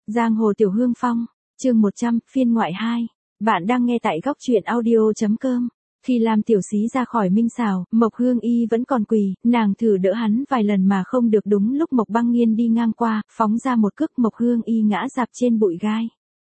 Giang hồ Tiểu Hương Phong, chương 100, phiên ngoại 2. Bạn đang nghe tại góc truyện audio.com. Khi Lam Tiểu Xí ra khỏi Minh Xào, Mộc Hương Y vẫn còn quỳ, nàng thử đỡ hắn vài lần mà không được, đúng lúc Mộc Băng Nghiên đi ngang qua, phóng ra một cước, Mộc Hương Y ngã rạp trên bụi gai.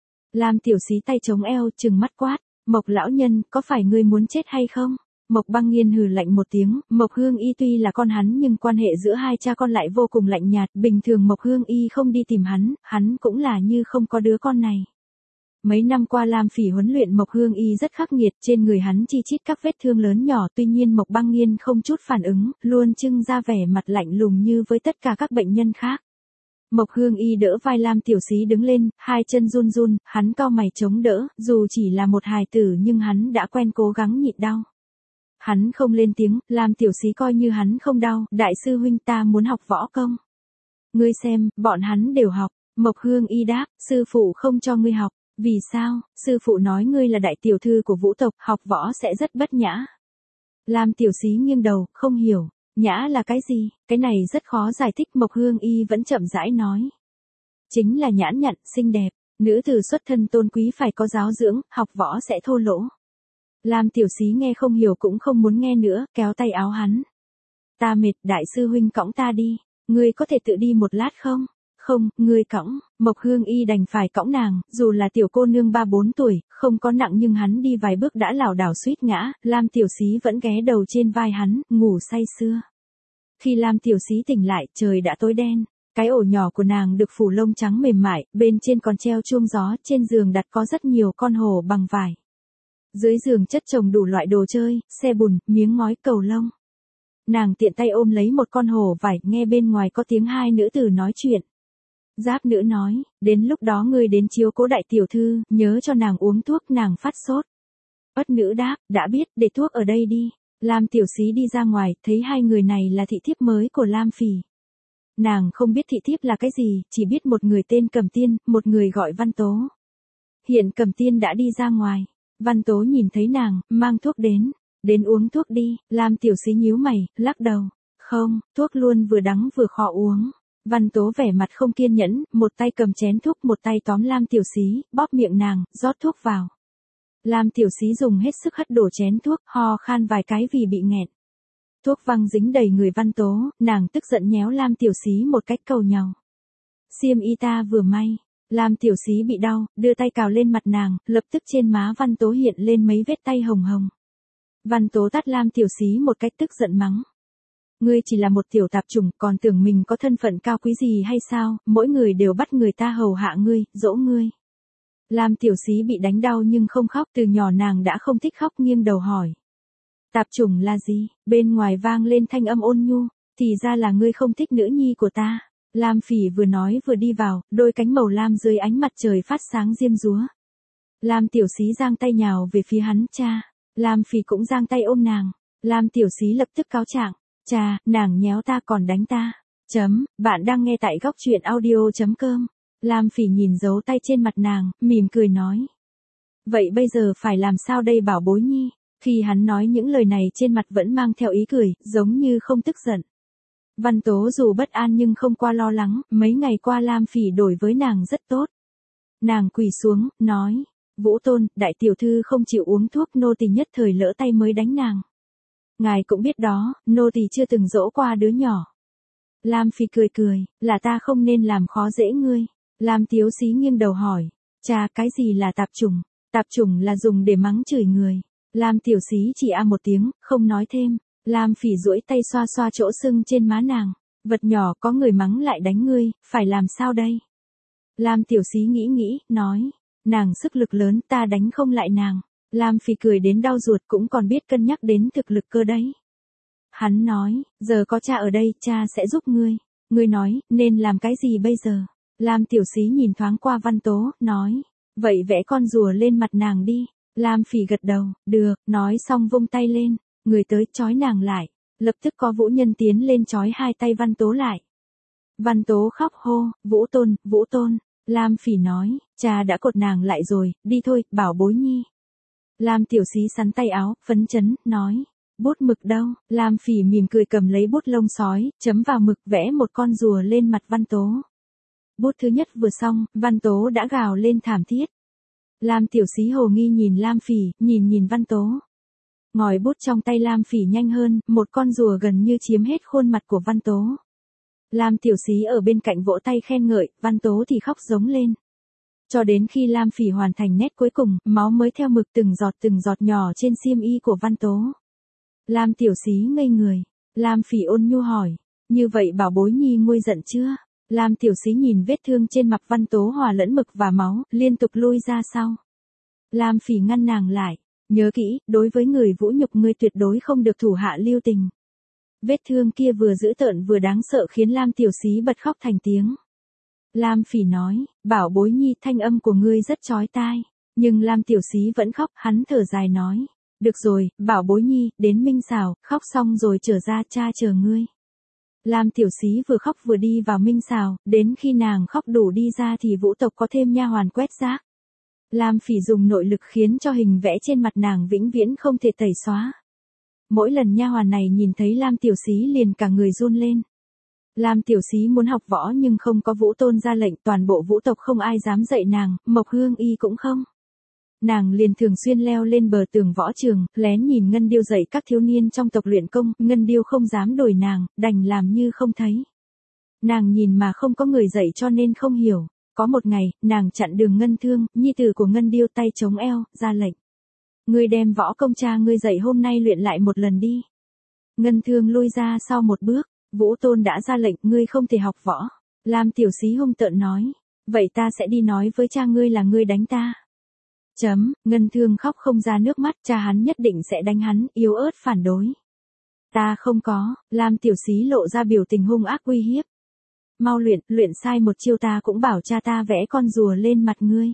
Lam Tiểu Xí tay chống eo, trừng mắt quát, Mộc lão nhân, có phải ngươi muốn chết hay không? Mộc Băng Nghiên hừ lạnh một tiếng, Mộc Hương Y tuy là con hắn nhưng quan hệ giữa hai cha con lại vô cùng lạnh nhạt, bình thường Mộc Hương Y không đi tìm hắn cũng là như không có đứa con này. Mấy năm qua Lam Phỉ huấn luyện Mộc Hương Y rất khắc nghiệt, trên người hắn chi chít các vết thương lớn nhỏ, tuy nhiên Mộc Băng Nghiên không chút phản ứng, luôn trưng ra vẻ mặt lạnh lùng như với tất cả các bệnh nhân khác. Mộc Hương Y đỡ vai Lam Tiểu Xí đứng lên, hai chân run run, hắn cau mày chống đỡ, dù chỉ là một hài tử nhưng hắn đã quen cố gắng nhịn đau. Hắn không lên tiếng, Lam Tiểu Xí coi như hắn không đau, đại sư huynh ta muốn học võ công. Ngươi xem, bọn hắn đều học, Mộc Hương Y đáp, sư phụ không cho ngươi học, vì sao, sư phụ nói ngươi là đại tiểu thư của vũ tộc, học võ sẽ rất bất nhã. Lam Tiểu Xí nghiêng đầu, không hiểu, nhã là cái gì, cái này rất khó giải thích, Mộc Hương Y vẫn chậm rãi nói. Chính là nhãn nhặn, xinh đẹp, nữ tử xuất thân tôn quý phải có giáo dưỡng, học võ sẽ thô lỗ. Lam Tiểu Xí nghe không hiểu cũng không muốn nghe nữa, kéo tay áo hắn. Ta mệt, đại sư huynh cõng ta đi, ngươi có thể tự đi một lát không? Không, ngươi cõng, Mộc Hương Y đành phải cõng nàng, dù là tiểu cô nương 3-4 tuổi, không có nặng nhưng hắn đi vài bước đã lảo đảo suýt ngã, Lam Tiểu Xí vẫn ghé đầu trên vai hắn, ngủ say sưa. Khi Lam Tiểu Xí tỉnh lại, trời đã tối đen, cái ổ nhỏ của nàng được phủ lông trắng mềm mại, bên trên còn treo chuông gió, trên giường đặt có rất nhiều con hổ bằng vải. Dưới giường chất chồng đủ loại đồ chơi, xe bùn, miếng ngói, cầu lông. Nàng tiện tay ôm lấy một con hổ vải, nghe bên ngoài có tiếng hai nữ tử nói chuyện. Giáp nữ nói, đến lúc đó ngươi đến chiếu cố đại tiểu thư, nhớ cho nàng uống thuốc, nàng phát sốt. Ất nữ đáp, đã biết, để thuốc ở đây đi. Lam Tiểu Xí đi ra ngoài, thấy hai người này là thị thiếp mới của Lam Phỉ. Nàng không biết thị thiếp là cái gì, chỉ biết một người tên Cầm Tiên, một người gọi Văn Tố. Hiện Cầm Tiên đã đi ra ngoài. Văn Tố nhìn thấy nàng, mang thuốc đến uống thuốc đi, Lam Tiểu Xí nhíu mày, lắc đầu, không, thuốc luôn vừa đắng vừa khó uống. Văn Tố vẻ mặt không kiên nhẫn, một tay cầm chén thuốc, một tay tóm Lam Tiểu Xí, bóp miệng nàng, rót thuốc vào. Lam Tiểu Xí dùng hết sức hất đổ chén thuốc, ho khan vài cái vì bị nghẹn. Thuốc văng dính đầy người Văn Tố, nàng tức giận nhéo Lam Tiểu Xí một cách cầu nhàu. Xiêm y ta vừa may. Lam Tiểu Xí bị đau, đưa tay cào lên mặt nàng, lập tức trên má Văn Tố hiện lên mấy vết tay hồng hồng. Văn Tố tát Lam Tiểu Xí một cách tức giận mắng. Ngươi chỉ là một tiểu tạp chủng, còn tưởng mình có thân phận cao quý gì hay sao, mỗi người đều bắt người ta hầu hạ ngươi, dỗ ngươi. Lam Tiểu Xí bị đánh đau nhưng không khóc, từ nhỏ nàng đã không thích khóc, nghiêng đầu hỏi. Tạp chủng là gì? Bên ngoài vang lên thanh âm ôn nhu, thì ra là ngươi không thích nữ nhi của ta. Lam Phỉ vừa nói vừa đi vào, đôi cánh màu lam dưới ánh mặt trời phát sáng diêm dúa. Lam Tiểu Xí giang tay nhào về phía hắn, cha. Lam Phỉ cũng giang tay ôm nàng. Lam Tiểu Xí lập tức cáo trạng, cha, nàng nhéo ta còn đánh ta. Bạn đang nghe tại góc truyện audio.com. Lam Phỉ nhìn dấu tay trên mặt nàng, mỉm cười nói. Vậy bây giờ phải làm sao đây bảo bối nhi? Khi hắn nói những lời này trên mặt vẫn mang theo ý cười, giống như không tức giận. Văn Tố dù bất an nhưng không qua lo lắng, mấy ngày qua Lam Phỉ đổi với nàng rất tốt. Nàng quỳ xuống, nói, Vũ Tôn, đại tiểu thư không chịu uống thuốc, nô tỳ nhất thời lỡ tay mới đánh nàng. Ngài cũng biết đó, nô tỳ chưa từng dỗ qua đứa nhỏ. Lam Phỉ cười, là ta không nên làm khó dễ ngươi. Lam Tiểu Xí nghiêng đầu hỏi, cha, cái gì là tạp chủng? Tạp chủng là dùng để mắng chửi người. Lam Tiểu Xí chỉ một tiếng, không nói thêm. Lam Phỉ duỗi tay xoa xoa chỗ sưng trên má nàng. Vật nhỏ, có người mắng lại đánh ngươi, phải làm sao đây? Lam Tiểu Xí nghĩ, nói. Nàng sức lực lớn, ta đánh không lại nàng. Lam Phỉ cười đến đau ruột, cũng còn biết cân nhắc đến thực lực cơ đấy. Hắn nói, giờ có cha ở đây, cha sẽ giúp ngươi. Ngươi nói, nên làm cái gì bây giờ? Lam Tiểu Xí nhìn thoáng qua Văn Tố, nói. Vậy vẽ con rùa lên mặt nàng đi. Lam Phỉ gật đầu, được, nói xong vung tay lên. Người tới trói nàng lại, lập tức có vũ nhân tiến lên trói hai tay Văn Tố lại. Văn Tố khóc hô, Vũ Tôn, Lam Phỉ nói, cha đã cột nàng lại rồi, đi thôi, bảo bối nhi. Lam Tiểu Xí sắn tay áo, phấn chấn, nói, bút mực đâu? Lam Phỉ mỉm cười cầm lấy bút lông sói, chấm vào mực, vẽ một con rùa lên mặt Văn Tố. Bút thứ nhất vừa xong, Văn Tố đã gào lên thảm thiết. Lam Tiểu Xí hồ nghi nhìn Lam Phỉ, nhìn Văn Tố. Ngòi bút trong tay Lam Phỉ nhanh hơn, một con rùa gần như chiếm hết khuôn mặt của Văn Tố. Lam Tiểu Xí ở bên cạnh vỗ tay khen ngợi, Văn Tố thì khóc giống lên. Cho đến khi Lam Phỉ hoàn thành nét cuối cùng, máu mới theo mực từng giọt nhỏ trên xiêm y của Văn Tố. Lam Tiểu Xí ngây người. Lam Phỉ ôn nhu hỏi, như vậy bảo bối nhi nguôi giận chưa? Lam Tiểu Xí nhìn vết thương trên mặt Văn Tố hòa lẫn mực và máu, liên tục lui ra sau. Lam Phỉ ngăn nàng lại, nhớ kỹ, đối với người vũ nhục ngươi tuyệt đối không được thủ hạ lưu tình. Vết thương kia vừa dữ tợn vừa đáng sợ khiến Lam Tiểu Xí bật khóc thành tiếng. Lam Phỉ nói, bảo bối nhi thanh âm của ngươi rất chói tai. Nhưng Lam Tiểu Xí vẫn khóc, hắn thở dài nói. Được rồi, bảo bối nhi, đến Minh Xào, khóc xong rồi trở ra, cha chờ ngươi. Lam Tiểu Xí vừa khóc vừa đi vào Minh Xào, đến khi nàng khóc đủ đi ra thì vũ tộc có thêm nha hoàn quét rác. Lam Phỉ dùng nội lực khiến cho hình vẽ trên mặt nàng vĩnh viễn không thể tẩy xóa. Mỗi lần nha hoàn này nhìn thấy Lam Tiểu Xí liền cả người run lên. Lam Tiểu Xí muốn học võ nhưng không có Vũ Tôn ra lệnh, toàn bộ vũ tộc không ai dám dạy nàng, Mộc Hương Y cũng không. Nàng liền thường xuyên leo lên bờ tường võ trường, lén nhìn Ngân Điêu dạy các thiếu niên trong tộc luyện công, Ngân Điêu không dám đuổi nàng, đành làm như không thấy. Nàng nhìn mà không có người dạy cho nên không hiểu. Có một ngày, nàng chặn đường Ngân Thương, nhi tử của Ngân Điêu tay chống eo, ra lệnh. Ngươi đem võ công cha ngươi dạy hôm nay luyện lại một lần đi. Ngân Thương lui ra sau một bước, Vũ Tôn đã ra lệnh, ngươi không thể học võ. Lam Tiểu Xí hung tợn nói, vậy ta sẽ đi nói với cha ngươi là ngươi đánh ta. Ngân Thương khóc không ra nước mắt, cha hắn nhất định sẽ đánh hắn, yếu ớt phản đối. Ta không có, Lam Tiểu Xí lộ ra biểu tình hung ác uy hiếp. Mau luyện sai một chiêu ta cũng bảo cha ta vẽ con rùa lên mặt ngươi.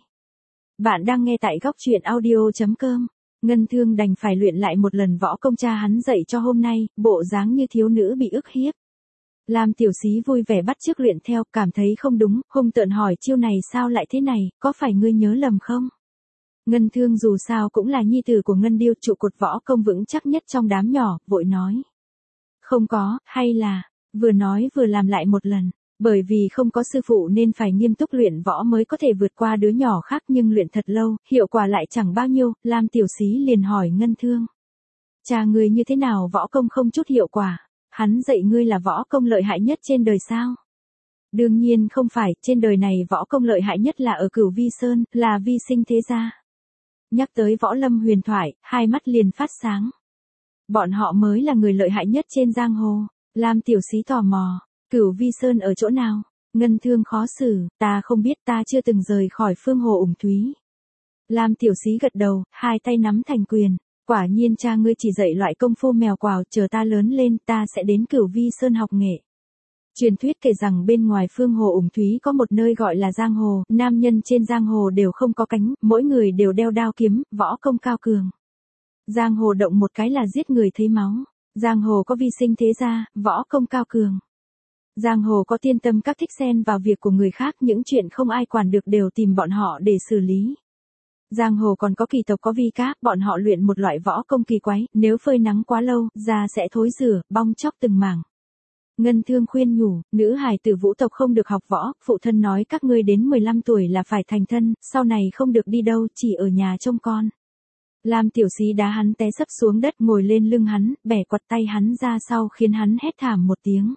Bạn đang nghe tại góc truyện audio.com. Ngân Thương đành phải luyện lại một lần võ công cha hắn dạy cho hôm nay, bộ dáng như thiếu nữ bị ức hiếp. Lam Tiểu Xí vui vẻ bắt chước luyện theo, cảm thấy không đúng, hung tợn hỏi chiêu này sao lại thế này, có phải ngươi nhớ lầm không? Ngân Thương dù sao cũng là nhi tử của Ngân Điêu, trụ cột võ công vững chắc nhất trong đám nhỏ, vội nói. Không có, hay là, vừa nói vừa làm lại một lần. Bởi vì không có sư phụ nên phải nghiêm túc luyện võ mới có thể vượt qua đứa nhỏ khác, nhưng luyện thật lâu, hiệu quả lại chẳng bao nhiêu, Lam Tiểu Xí liền hỏi Ngân Thương. Cha ngươi như thế nào võ công không chút hiệu quả, hắn dạy ngươi là võ công lợi hại nhất trên đời sao? Đương nhiên không phải, trên đời này võ công lợi hại nhất là ở Cửu Vi Sơn, là vi sinh thế gia. Nhắc tới võ lâm huyền thoại, hai mắt liền phát sáng. Bọn họ mới là người lợi hại nhất trên giang hồ. Lam Tiểu Xí tò mò. Cửu Vi Sơn ở chỗ nào? Ngân Thương khó xử, ta không biết, ta chưa từng rời khỏi Phương Hồ Ủng Thúy. Lam Tiểu Xí gật đầu, hai tay nắm thành quyền. Quả nhiên cha ngươi chỉ dạy loại công phu mèo quào, chờ ta lớn lên ta sẽ đến Cửu Vi Sơn học nghệ. Truyền thuyết kể rằng bên ngoài Phương Hồ Ủng Thúy có một nơi gọi là giang hồ, nam nhân trên giang hồ đều không có cánh, mỗi người đều đeo đao kiếm, võ công cao cường. Giang hồ động một cái là giết người thấy máu. Giang hồ có vi sinh thế gia, võ công cao cường. Giang hồ có tiên tâm các thích xen vào việc của người khác, những chuyện không ai quản được đều tìm bọn họ để xử lý. Giang hồ còn có kỳ tộc có vi cá, bọn họ luyện một loại võ công kỳ quái, nếu phơi nắng quá lâu, da sẽ thối rữa, bong chóc từng mảng. Ngân Thương khuyên nhủ, nữ hài tử vũ tộc không được học võ, phụ thân nói các ngươi đến 15 tuổi là phải thành thân, sau này không được đi đâu, chỉ ở nhà trông con. Lam Tiểu Xí đá hắn té sấp xuống đất, ngồi lên lưng hắn, bẻ quặt tay hắn ra sau khiến hắn hét thảm một tiếng.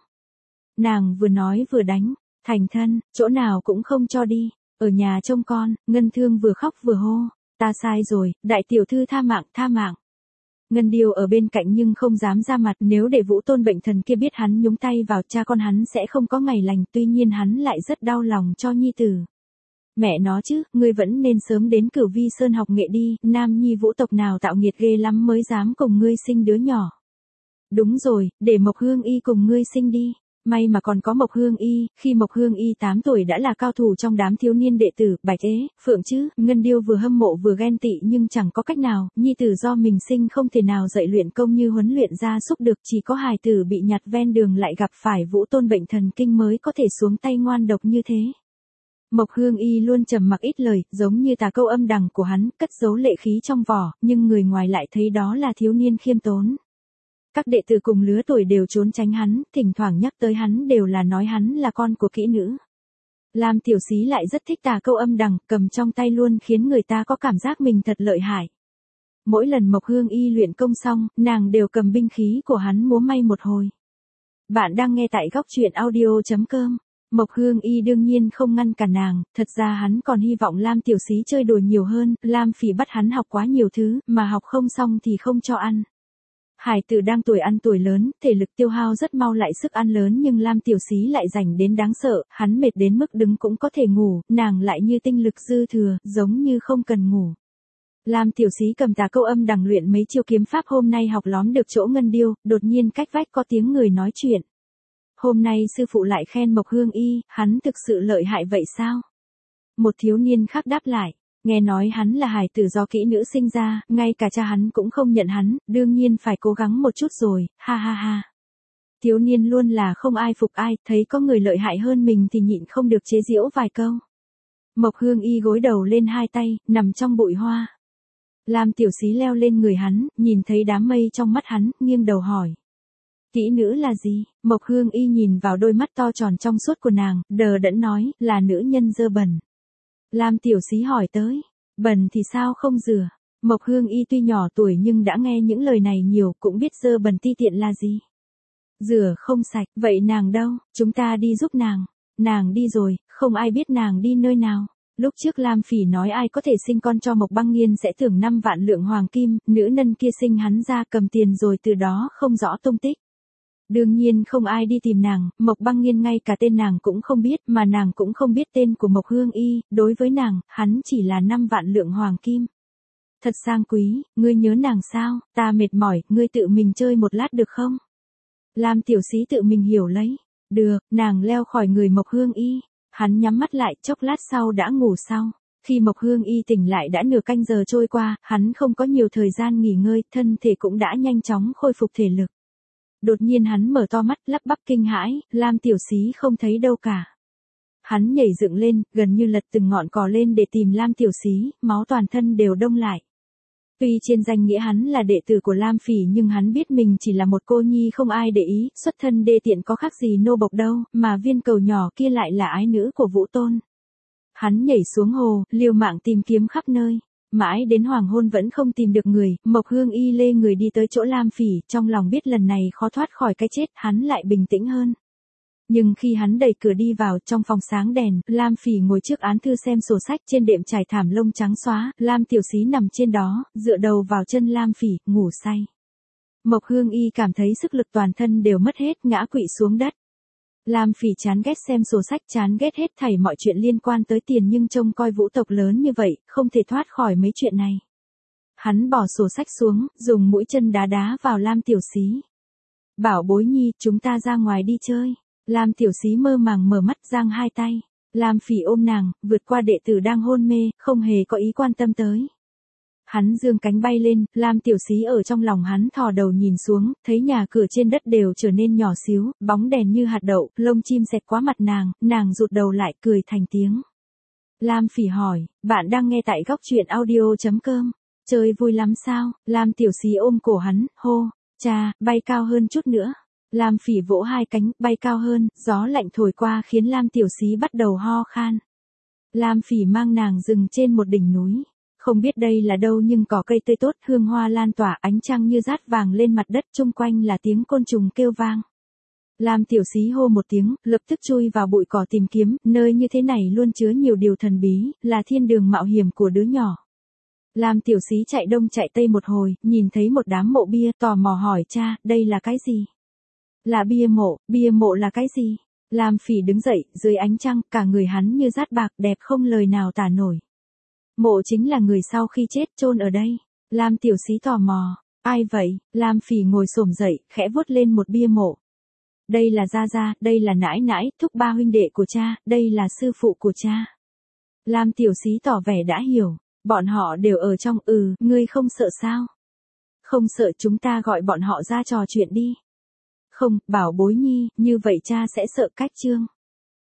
Nàng vừa nói vừa đánh, thành thân, chỗ nào cũng không cho đi, ở nhà trông con. Ngân Thương vừa khóc vừa hô, ta sai rồi, đại tiểu thư tha mạng, tha mạng. Ngân Điêu ở bên cạnh nhưng không dám ra mặt, nếu để Vũ Tôn bệnh thần kia biết hắn nhúng tay vào cha con hắn sẽ không có ngày lành, tuy nhiên hắn lại rất đau lòng cho nhi tử. Mẹ nó chứ, ngươi vẫn nên sớm đến Cửu Vi Sơn học nghệ đi, nam nhi vũ tộc nào tạo nghiệt ghê lắm mới dám cùng ngươi sinh đứa nhỏ. Đúng rồi, để Mộc Hương Y cùng ngươi sinh đi. May mà còn có Mộc Hương Y, khi Mộc Hương Y 8 tuổi đã là cao thủ trong đám thiếu niên đệ tử, Bạch Ế, Phượng chứ. Ngân Điêu vừa hâm mộ vừa ghen tị nhưng chẳng có cách nào, nhi tử do mình sinh không thể nào dạy luyện công như huấn luyện gia súc được, chỉ có hài tử bị nhặt ven đường lại gặp phải Vũ Tôn bệnh thần kinh mới có thể xuống tay ngoan độc như thế. Mộc Hương Y luôn trầm mặc ít lời, giống như tà câu âm đằng của hắn, cất giấu lệ khí trong vỏ, nhưng người ngoài lại thấy đó là thiếu niên khiêm tốn. Các đệ tử cùng lứa tuổi đều trốn tránh hắn, thỉnh thoảng nhắc tới hắn đều là nói hắn là con của kỹ nữ. Lam Tiểu Xí lại rất thích tà câu âm đằng, cầm trong tay luôn khiến người ta có cảm giác mình thật lợi hại. Mỗi lần Mộc Hương Y luyện công xong, nàng đều cầm binh khí của hắn múa may một hồi. Bạn đang nghe tại góc truyện audio.com. Mộc Hương Y đương nhiên không ngăn cản nàng, thật ra hắn còn hy vọng Lam Tiểu Xí chơi đùa nhiều hơn, Lam Phỉ bắt hắn học quá nhiều thứ, mà học không xong thì không cho ăn. Hải tử đang tuổi ăn tuổi lớn, thể lực tiêu hao rất mau lại sức ăn lớn nhưng Lam Tiểu Xí lại rảnh đến đáng sợ, hắn mệt đến mức đứng cũng có thể ngủ, nàng lại như tinh lực dư thừa, giống như không cần ngủ. Lam Tiểu Xí cầm tà câu âm đằng luyện mấy chiêu kiếm pháp hôm nay học lóm được chỗ ngân điêu, đột nhiên cách vách có tiếng người nói chuyện. Hôm nay sư phụ lại khen Mộc Hương Y, hắn thực sự lợi hại vậy sao? Một thiếu niên khác đáp lại, nghe nói hắn là hài tử do kỹ nữ sinh ra, ngay cả cha hắn cũng không nhận hắn, đương nhiên phải cố gắng một chút rồi, ha ha ha. Thiếu niên luôn là không ai phục ai, thấy có người lợi hại hơn mình thì nhịn không được chế giễu vài câu. Mộc Hương Y gối đầu lên hai tay, nằm trong bụi hoa. Lam Tiểu Xí leo lên người hắn, nhìn thấy đám mây trong mắt hắn, nghiêng đầu hỏi. Kỹ nữ là gì? Mộc Hương Y nhìn vào đôi mắt to tròn trong suốt của nàng, đờ đẫn nói, là nữ nhân dơ bẩn. Lam Tiểu Xí hỏi tới, bẩn thì sao không rửa? Mộc Hương Y tuy nhỏ tuổi nhưng đã nghe những lời này nhiều, cũng biết dơ bẩn ti tiện là gì. Rửa không sạch, vậy nàng đâu? Chúng ta đi giúp nàng. Nàng đi rồi, không ai biết nàng đi nơi nào. Lúc trước Lam Phỉ nói ai có thể sinh con cho Mộc Băng Nghiên sẽ thưởng 5 vạn lượng hoàng kim, nữ nhân kia sinh hắn ra cầm tiền rồi từ đó không rõ tung tích. Đương nhiên không ai đi tìm nàng, Mộc Băng Nghiên ngay cả tên nàng cũng không biết, mà nàng cũng không biết tên của Mộc Hương Y, đối với nàng, hắn chỉ là 5 vạn lượng hoàng kim. Thật sang quý, ngươi nhớ nàng sao, ta mệt mỏi, ngươi tự mình chơi một lát được không? Lam Tiểu Xí tự mình hiểu lấy. Được, nàng leo khỏi người Mộc Hương Y. Hắn nhắm mắt lại, chốc lát sau đã ngủ sau. Khi Mộc Hương Y tỉnh lại đã nửa canh giờ trôi qua, hắn không có nhiều thời gian nghỉ ngơi, thân thể cũng đã nhanh chóng khôi phục thể lực. Đột nhiên hắn mở to mắt, lắp bắp kinh hãi, Lam Tiểu Xí không thấy đâu cả. Hắn nhảy dựng lên, gần như lật từng ngọn cỏ lên để tìm Lam Tiểu Xí, máu toàn thân đều đông lại. Tuy trên danh nghĩa hắn là đệ tử của Lam Phỉ nhưng hắn biết mình chỉ là một cô nhi không ai để ý, xuất thân đê tiện có khác gì nô bộc đâu, mà viên cầu nhỏ kia lại là ái nữ của Vũ Tôn. Hắn nhảy xuống hồ, liều mạng tìm kiếm khắp nơi. Mãi đến hoàng hôn vẫn không tìm được người, Mộc Hương Y lê người đi tới chỗ Lam Phỉ, trong lòng biết lần này khó thoát khỏi cái chết, hắn lại bình tĩnh hơn. Nhưng khi hắn đẩy cửa đi vào, trong phòng sáng đèn, Lam Phỉ ngồi trước án thư xem sổ sách, trên đệm trải thảm lông trắng xóa, Lam Tiểu Xí nằm trên đó, dựa đầu vào chân Lam Phỉ, ngủ say. Mộc Hương Y cảm thấy sức lực toàn thân đều mất hết, ngã quỵ xuống đất. Lam Phỉ chán ghét xem sổ sách, chán ghét hết thảy mọi chuyện liên quan tới tiền nhưng trông coi Vũ tộc lớn như vậy, không thể thoát khỏi mấy chuyện này. Hắn bỏ sổ sách xuống, dùng mũi chân đá đá vào Lam Tiểu Xí. Bảo bối nhi, chúng ta ra ngoài đi chơi. Lam Tiểu Xí mơ màng mở mắt, giang hai tay. Lam Phỉ ôm nàng, vượt qua đệ tử đang hôn mê, không hề có ý quan tâm tới. Hắn giương cánh bay lên, Lam Tiểu Xí ở trong lòng hắn thò đầu nhìn xuống, thấy nhà cửa trên đất đều trở nên nhỏ xíu, bóng đèn như hạt đậu, lông chim xẹt qua mặt nàng rụt đầu lại cười thành tiếng. Lam Phỉ hỏi, bạn đang nghe tại góc truyện audio.com, chơi vui lắm sao? Lam Tiểu Xí ôm cổ hắn, hô, cha, bay cao hơn chút nữa. Lam Phỉ vỗ hai cánh, bay cao hơn, gió lạnh thổi qua khiến Lam Tiểu Xí bắt đầu ho khan. Lam Phỉ mang nàng dừng trên một đỉnh núi. Không biết đây là đâu nhưng cỏ cây tươi tốt, hương hoa lan tỏa, ánh trăng như rát vàng lên mặt đất, chung quanh là tiếng côn trùng kêu vang. Lam Tiểu Xí hô một tiếng, lập tức chui vào bụi cỏ tìm kiếm, nơi như thế này luôn chứa nhiều điều thần bí, là thiên đường mạo hiểm của đứa nhỏ. Lam Tiểu Xí chạy đông chạy tây một hồi, nhìn thấy một đám mộ bia, tò mò hỏi cha, đây là cái gì? Là bia mộ là cái gì? Lam Phỉ đứng dậy, dưới ánh trăng, cả người hắn như rát bạc, đẹp không lời nào tả nổi. Mộ chính là người sau khi chết chôn ở đây. Lam Tiểu Xí tò mò, ai vậy? Lam Phỉ ngồi xổm dậy, khẽ vuốt lên một bia mộ. Đây là gia gia, đây là nãi nãi, thúc ba huynh đệ của cha, đây là sư phụ của cha. Lam Tiểu Xí tỏ vẻ đã hiểu, bọn họ đều ở trong, ngươi không sợ sao? Không sợ, chúng ta gọi bọn họ ra trò chuyện đi. Không, bảo bối nhi, như vậy cha sẽ sợ cách chương.